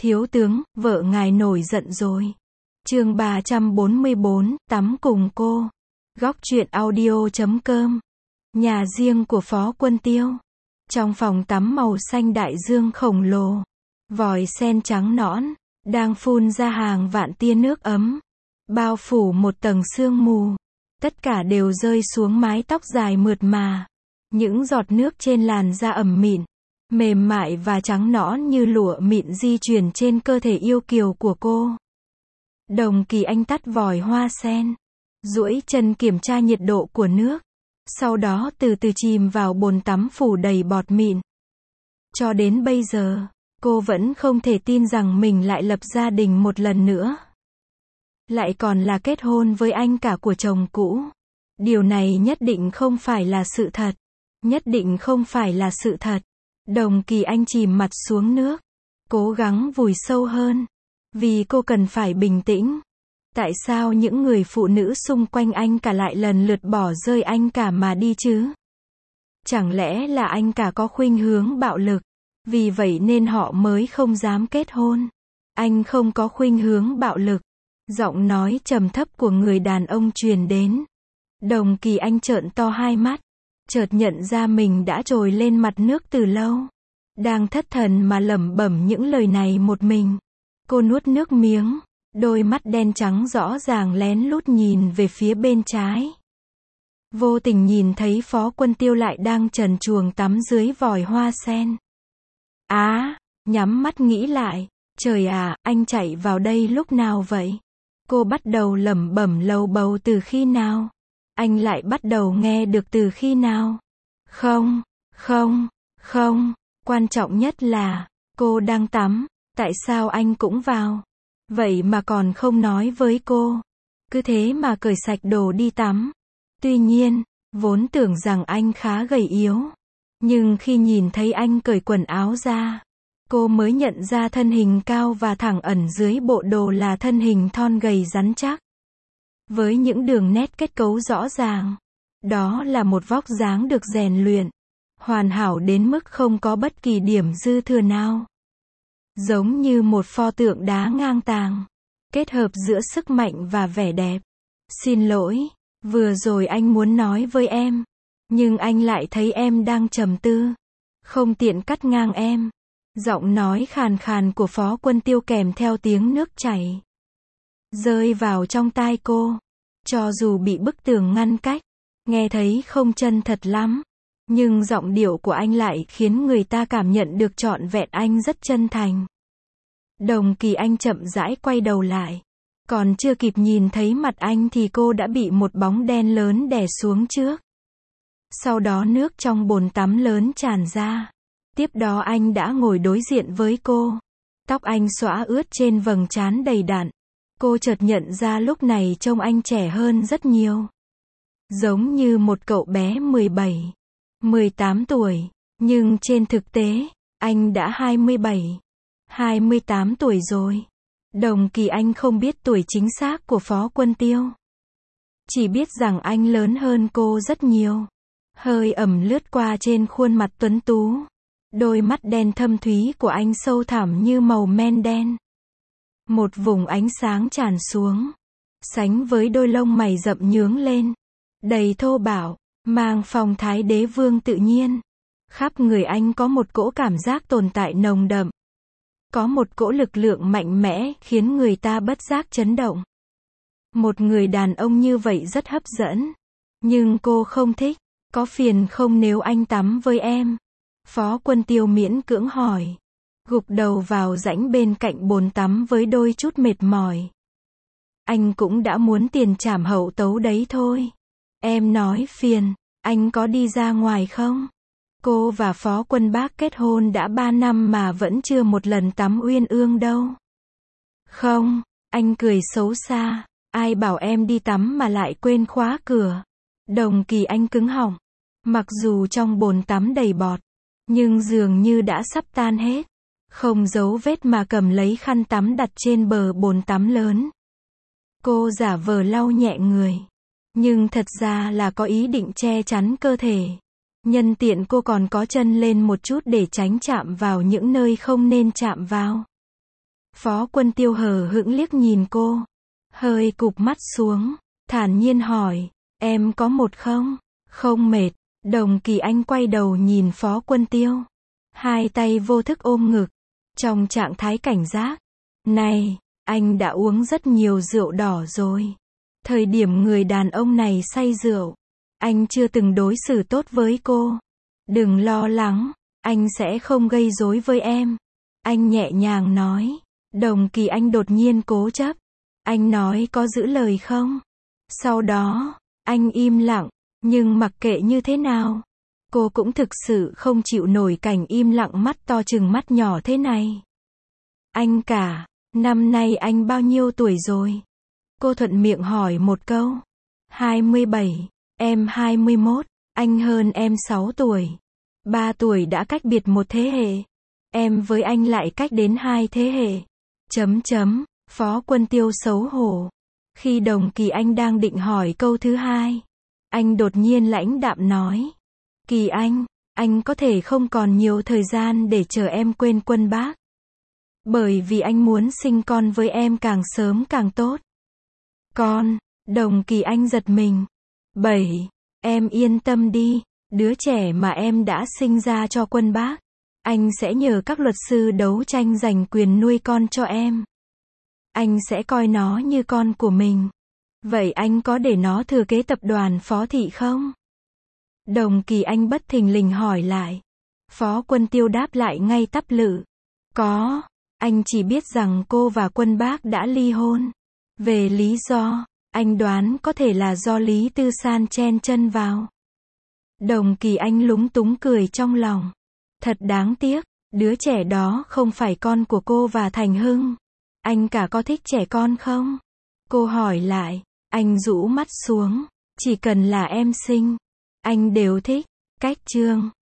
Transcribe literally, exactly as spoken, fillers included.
Thiếu tướng, vợ ngài nổi giận rồi. Chương ba trăm bốn mươi bốn, tắm cùng cô. Góc truyện audio chấm com. Nhà riêng của Phó Quân Tiêu. Trong phòng tắm màu xanh đại dương khổng lồ, vòi sen trắng nõn đang phun ra hàng vạn tia nước ấm, bao phủ một tầng sương mù. Tất cả đều rơi xuống mái tóc dài mượt mà. Những giọt nước trên làn da ẩm mịn, mềm mại và trắng nõn như lụa mịn di chuyển trên cơ thể yêu kiều của cô. Đồng Kỳ Anh tắt vòi hoa sen, duỗi chân kiểm tra nhiệt độ của nước, sau đó từ từ chìm vào bồn tắm phủ đầy bọt mịn. Cho đến bây giờ, cô vẫn không thể tin rằng mình lại lập gia đình một lần nữa. Lại còn là kết hôn với anh cả của chồng cũ. Điều này nhất định không phải là sự thật. Nhất định không phải là sự thật. Đồng Kỳ Anh chìm mặt xuống nước, cố gắng vùi sâu hơn, vì cô cần phải bình tĩnh. Tại sao những người phụ nữ xung quanh anh cả lại lần lượt bỏ rơi anh cả mà đi chứ? Chẳng lẽ là anh cả có khuynh hướng bạo lực, vì vậy nên họ mới không dám kết hôn? Anh không có khuynh hướng bạo lực. Giọng nói trầm thấp của người đàn ông truyền đến. Đồng Kỳ Anh trợn to hai mắt, chợt nhận ra mình đã trồi lên mặt nước từ lâu. Đang thất thần mà lẩm bẩm những lời này một mình. Cô nuốt nước miếng, đôi mắt đen trắng rõ ràng lén lút nhìn về phía bên trái. Vô tình nhìn thấy Phó Quân Tiêu lại đang trần truồng tắm dưới vòi hoa sen. Á, à, nhắm mắt nghĩ lại, trời à, anh chạy vào đây lúc nào vậy? Cô bắt đầu lẩm bẩm lầu bầu từ khi nào? Anh lại bắt đầu nghe được từ khi nào? Không, không, không, quan trọng nhất là, cô đang tắm, tại sao anh cũng vào? Vậy mà còn không nói với cô. Cứ thế mà cởi sạch đồ đi tắm. Tuy nhiên, vốn tưởng rằng anh khá gầy yếu. Nhưng khi nhìn thấy anh cởi quần áo ra, cô mới nhận ra thân hình cao và thẳng ẩn dưới bộ đồ là thân hình thon gầy rắn chắc. Với những đường nét kết cấu rõ ràng. Đó là một vóc dáng được rèn luyện, hoàn hảo đến mức không có bất kỳ điểm dư thừa nào. Giống như một pho tượng đá ngang tàng, kết hợp giữa sức mạnh và vẻ đẹp. Xin lỗi, vừa rồi anh muốn nói với em, nhưng anh lại thấy em đang trầm tư, không tiện cắt ngang em. Giọng nói khàn khàn của Phó Quân Tiêu kèm theo tiếng nước chảy rơi vào trong tai cô. Cho dù bị bức tường ngăn cách, nghe thấy không chân thật lắm, nhưng giọng điệu của anh lại khiến người ta cảm nhận được trọn vẹn anh rất chân thành. Đồng Kỳ Anh chậm rãi quay đầu lại. Còn chưa kịp nhìn thấy mặt anh thì cô đã bị một bóng đen lớn đè xuống trước. Sau đó nước trong bồn tắm lớn tràn ra. Tiếp đó anh đã ngồi đối diện với cô. Tóc anh xõa ướt trên vầng trán đầy đặn. Cô chợt nhận ra lúc này trông anh trẻ hơn rất nhiều. Giống như một cậu bé mười bảy, mười tám tuổi. Nhưng trên thực tế, anh đã hai mươi bảy, hai mươi tám tuổi rồi. Đồng Kỳ Anh không biết tuổi chính xác của Phó Quân Tiêu. Chỉ biết rằng anh lớn hơn cô rất nhiều. Hơi ẩm lướt qua trên khuôn mặt tuấn tú. Đôi mắt đen thâm thúy của anh sâu thẳm như màu men đen. Một vùng ánh sáng tràn xuống, sánh với đôi lông mày rậm nhướng lên, đầy thô bạo, mang phong thái đế vương tự nhiên. Khắp người anh có một cỗ cảm giác tồn tại nồng đậm. Có một cỗ lực lượng mạnh mẽ khiến người ta bất giác chấn động. Một người đàn ông như vậy rất hấp dẫn. Nhưng cô không thích. Có phiền không nếu anh tắm với em? Phó Quân Tiêu miễn cưỡng hỏi. Gục đầu vào rãnh bên cạnh bồn tắm với đôi chút mệt mỏi. Anh cũng đã muốn tiền trảm hậu tấu đấy thôi. Em nói phiền, anh có đi ra ngoài không? Cô và Phó Quân Bác kết hôn đã ba năm mà vẫn chưa một lần tắm uyên ương đâu. Không, anh cười xấu xa. Ai bảo em đi tắm mà lại quên khóa cửa? Đồng Kỳ Anh cứng họng. Mặc dù trong bồn tắm đầy bọt, nhưng dường như đã sắp tan hết. Không giấu vết mà cầm lấy khăn tắm đặt trên bờ bồn tắm lớn. Cô giả vờ lau nhẹ người, nhưng thật ra là có ý định che chắn cơ thể. Nhân tiện cô còn có chân lên một chút để tránh chạm vào những nơi không nên chạm vào. Phó Quân Tiêu hờ hững liếc nhìn cô, hơi cụp mắt xuống, thản nhiên hỏi, em có một không? Không mệt. Đồng Kỳ Anh quay đầu nhìn Phó Quân Tiêu, hai tay vô thức ôm ngực, trong trạng thái cảnh giác. Này, anh đã uống rất nhiều rượu đỏ rồi. Thời điểm người đàn ông này say rượu, anh chưa từng đối xử tốt với cô. Đừng lo lắng, anh sẽ không gây rối với em. Anh nhẹ nhàng nói. Đồng Kỳ Anh đột nhiên cố chấp. Anh nói có giữ lời không? Sau đó, anh im lặng, nhưng mặc kệ như thế nào, cô cũng thực sự không chịu nổi cảnh im lặng mắt to chừng mắt nhỏ thế này. Anh cả, năm nay anh bao nhiêu tuổi rồi? Cô thuận miệng hỏi một câu. hai mươi bảy, em hai mươi mốt, anh hơn em sáu tuổi. ba tuổi đã cách biệt một thế hệ. Em với anh lại cách đến hai thế hệ. Chấm chấm, Phó Quân Tiêu xấu hổ. Khi Đồng Kỳ Anh đang định hỏi câu thứ hai, anh đột nhiên lãnh đạm nói. Kỳ Anh, anh có thể không còn nhiều thời gian để chờ em quên Quân Bác. Bởi vì anh muốn sinh con với em càng sớm càng tốt. Con, Đồng Kỳ Anh giật mình. Bảy, em yên tâm đi, đứa trẻ mà em đã sinh ra cho Quân Bác, anh sẽ nhờ các luật sư đấu tranh giành quyền nuôi con cho em. Anh sẽ coi nó như con của mình. Vậy anh có để nó thừa kế tập đoàn Phó Thị không? Đồng Kỳ Anh bất thình lình hỏi lại. Phó Quân Tiêu đáp lại ngay tắp lự. Có, anh chỉ biết rằng cô và Quân Bác đã ly hôn. Về lý do, anh đoán có thể là do Lý Tư San chen chân vào. Đồng Kỳ Anh lúng túng cười trong lòng. Thật đáng tiếc, đứa trẻ đó không phải con của cô và Thành Hưng. Anh cả có thích trẻ con không? Cô hỏi lại. Anh rũ mắt xuống. Chỉ cần là em sinh, anh đều thích. Cách chương